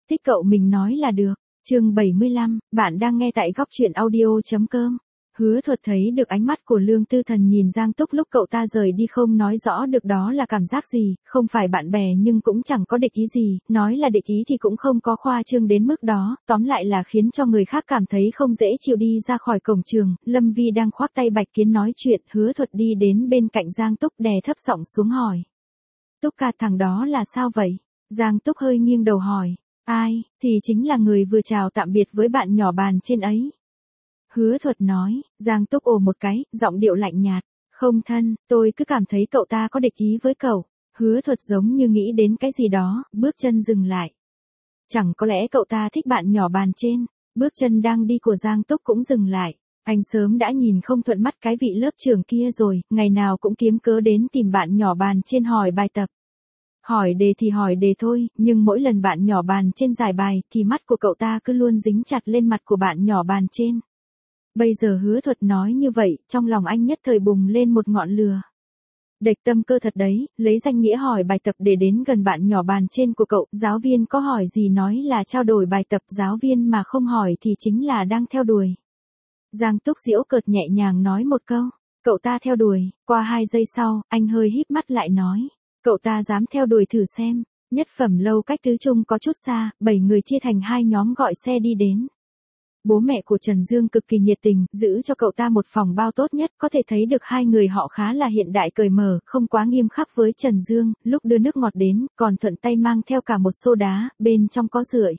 Thích cậu mình nói là được. Chương 75, bạn đang nghe tại góc truyện audio.com. Hứa Thuật thấy được ánh mắt của Lương Tư Thần nhìn Giang Túc lúc cậu ta rời đi, không nói rõ được đó là cảm giác gì, không phải bạn bè nhưng cũng chẳng có địch ý gì, nói là địch ý thì cũng không có khoa trương đến mức đó, tóm lại là khiến cho người khác cảm thấy không dễ chịu. Đi ra khỏi cổng trường, Lâm Vi đang khoác tay Bạch Kiến nói chuyện, Hứa Thuật đi đến bên cạnh Giang Túc đè thấp giọng xuống hỏi. Túc ca, thằng đó là sao vậy? Giang Túc hơi nghiêng đầu hỏi. Ai, thì chính là người vừa chào tạm biệt với bạn nhỏ bàn trên ấy. Hứa Thuật nói. Giang Túc ồ một cái, giọng điệu lạnh nhạt. Không thân, tôi cứ cảm thấy cậu ta có địch ý với cậu. Hứa Thuật giống như nghĩ đến cái gì đó, bước chân dừng lại. Chẳng có lẽ cậu ta thích bạn nhỏ bàn trên. Bước chân đang đi của Giang Túc cũng dừng lại. Anh sớm đã nhìn không thuận mắt cái vị lớp trưởng kia rồi, ngày nào cũng kiếm cớ đến tìm bạn nhỏ bàn trên hỏi bài tập. Hỏi đề thì hỏi đề thôi, nhưng mỗi lần bạn nhỏ bàn trên giải bài thì mắt của cậu ta cứ luôn dính chặt lên mặt của bạn nhỏ bàn trên. Bây giờ Hứa Thuật nói như vậy, trong lòng anh nhất thời bùng lên một ngọn lửa. Đệch tâm cơ thật đấy, lấy danh nghĩa hỏi bài tập để đến gần bạn nhỏ bàn trên của cậu, giáo viên có hỏi gì nói là trao đổi bài tập, giáo viên mà không hỏi thì chính là đang theo đuổi. Giang Túc giễu cợt nhẹ nhàng nói một câu, cậu ta theo đuổi, qua 2 giây sau, anh hơi híp mắt lại nói. Cậu ta dám theo đuổi thử xem. Nhất phẩm lâu cách tứ trung có chút xa, 7 người chia thành 2 nhóm gọi xe đi đến. Bố mẹ của Trần Dương cực kỳ nhiệt tình, giữ cho cậu ta một phòng bao tốt nhất, có thể thấy được hai người họ khá là hiện đại cởi mở, không quá nghiêm khắc với Trần Dương, lúc đưa nước ngọt đến, còn thuận tay mang theo cả một xô đá, bên trong có rượi.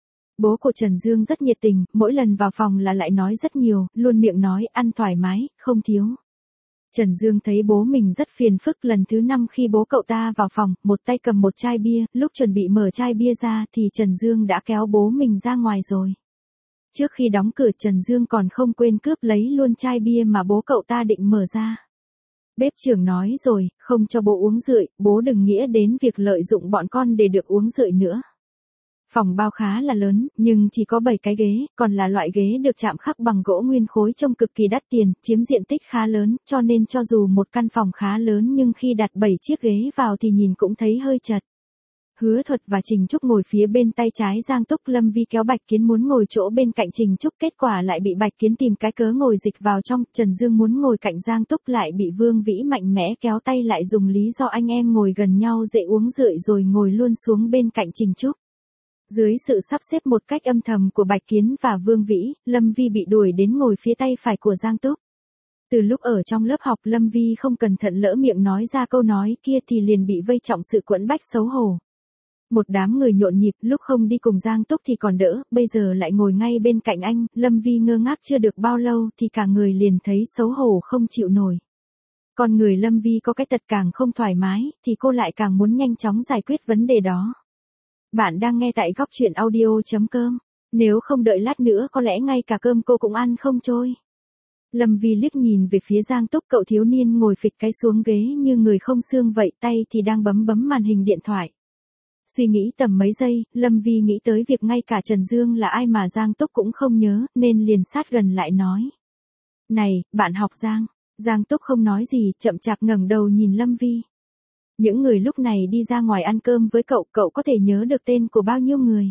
Bố của Trần Dương rất nhiệt tình, mỗi lần vào phòng là lại nói rất nhiều, luôn miệng nói ăn thoải mái, không thiếu. Trần Dương thấy bố mình rất phiền phức, lần thứ 5 khi bố cậu ta vào phòng, một tay cầm một chai bia, lúc chuẩn bị mở chai bia ra thì Trần Dương đã kéo bố mình ra ngoài rồi. Trước khi đóng cửa Trần Dương còn không quên cướp lấy luôn chai bia mà bố cậu ta định mở ra. Bếp trưởng nói rồi, không cho bố uống rượu, bố đừng nghĩa đến việc lợi dụng bọn con để được uống rượu nữa. Phòng bao khá là lớn, nhưng chỉ có 7 cái ghế, còn là loại ghế được chạm khắc bằng gỗ nguyên khối trông cực kỳ đắt tiền, chiếm diện tích khá lớn, cho nên cho dù một căn phòng khá lớn nhưng khi đặt 7 chiếc ghế vào thì nhìn cũng thấy hơi chật. Hứa Thuật và Trình Trúc ngồi phía bên tay trái Giang Túc, Lâm Vi kéo Bạch Kiến muốn ngồi chỗ bên cạnh Trình Trúc, kết quả lại bị Bạch Kiến tìm cái cớ ngồi dịch vào trong, Trần Dương muốn ngồi cạnh Giang Túc lại bị Vương Vĩ mạnh mẽ kéo tay lại dùng lý do anh em ngồi gần nhau dễ uống rượu rồi ngồi luôn xuống bên cạnh Trình Trúc. Dưới sự sắp xếp một cách âm thầm của Bạch Kiến và Vương Vĩ, Lâm Vi bị đuổi đến ngồi phía tay phải của Giang Túc. Từ lúc ở trong lớp học Lâm Vi không cẩn thận lỡ miệng nói ra câu nói kia thì liền bị vây trọng sự quẫn bách xấu hổ. Một đám người nhộn nhịp, lúc không đi cùng Giang Túc thì còn đỡ, bây giờ lại ngồi ngay bên cạnh anh, Lâm Vi ngơ ngác chưa được bao lâu thì cả người liền thấy xấu hổ không chịu nổi. Còn người Lâm Vi có cái tật càng không thoải mái, thì cô lại càng muốn nhanh chóng giải quyết vấn đề đó. Bạn đang nghe tại góc truyện audio.com. Nếu không đợi lát nữa có lẽ ngay cả cơm cô cũng ăn không trôi. Lâm Vi liếc nhìn về phía Giang Túc, cậu thiếu niên ngồi phịch cái xuống ghế như người không xương vậy, tay thì đang bấm màn hình điện thoại. Suy nghĩ tầm mấy giây, Lâm Vi nghĩ tới việc ngay cả Trần Dương là ai mà Giang Túc cũng không nhớ, nên liền sát gần lại nói. Này, bạn học Giang. Giang Túc không nói gì, chậm chạp ngẩng đầu nhìn Lâm Vi. Những người lúc này đi ra ngoài ăn cơm với cậu, cậu có thể nhớ được tên của bao nhiêu người?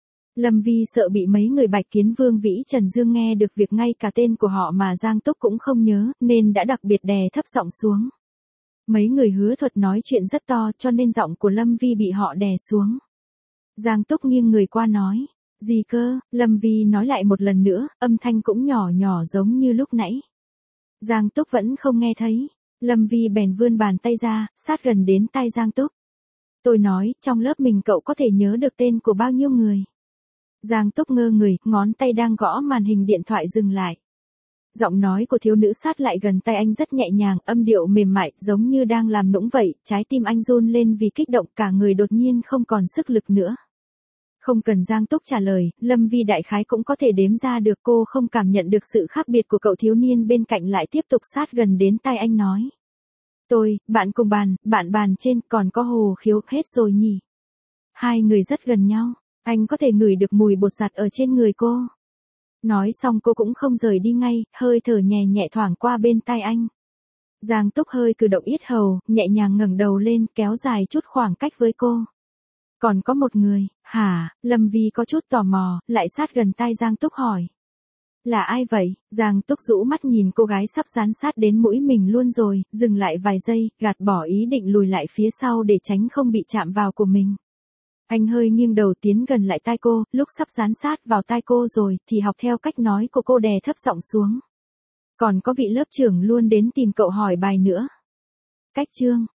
Lâm Vi sợ bị mấy người Bạch Kiến, Vương Vĩ, Trần Dương nghe được việc ngay cả tên của họ mà Giang Túc cũng không nhớ, nên đã đặc biệt đè thấp giọng xuống. Mấy người Hứa Thuật nói chuyện rất to cho nên giọng của Lâm Vi bị họ đè xuống. Giang Túc nghiêng người qua nói. Gì cơ? Lâm Vi nói lại một lần nữa, âm thanh cũng nhỏ nhỏ giống như lúc nãy. Giang Túc vẫn không nghe thấy. Lâm Vi bèn vươn bàn tay ra, sát gần đến tai Giang Túc. Tôi nói, trong lớp mình cậu có thể nhớ được tên của bao nhiêu người? Giang Túc ngơ người, ngón tay đang gõ màn hình điện thoại dừng lại. Giọng nói của thiếu nữ sát lại gần tay anh rất nhẹ nhàng, âm điệu mềm mại, giống như đang làm nũng vậy, trái tim anh run lên vì kích động, cả người đột nhiên không còn sức lực nữa. Không cần Giang Túc trả lời, Lâm Vi đại khái cũng có thể đếm ra được, cô không cảm nhận được sự khác biệt của cậu thiếu niên bên cạnh, lại tiếp tục sát gần đến tai anh nói. Bạn cùng bàn, bạn bàn trên, còn có Hồ Khiếu, hết rồi nhỉ? Hai người rất gần nhau, anh có thể ngửi được mùi bột giặt ở trên người cô. Nói xong cô cũng không rời đi ngay, hơi thở nhẹ nhẹ thoảng qua bên tai anh. Giang Túc hơi cử động yết hầu, nhẹ nhàng ngẩng đầu lên, kéo dài chút khoảng cách với cô. Còn có một người, hả? Lâm Vi có chút tò mò, lại sát gần tai Giang Túc hỏi. Là ai vậy? Giang Túc rũ mắt nhìn cô gái sắp dán sát đến mũi mình luôn rồi, dừng lại vài giây, gạt bỏ ý định lùi lại phía sau để tránh không bị chạm vào của mình. Anh hơi nghiêng đầu tiến gần lại tai cô, lúc sắp dán sát vào tai cô rồi, thì học theo cách nói của cô đè thấp giọng xuống. Còn có vị lớp trưởng luôn đến tìm cậu hỏi bài nữa. Cách chương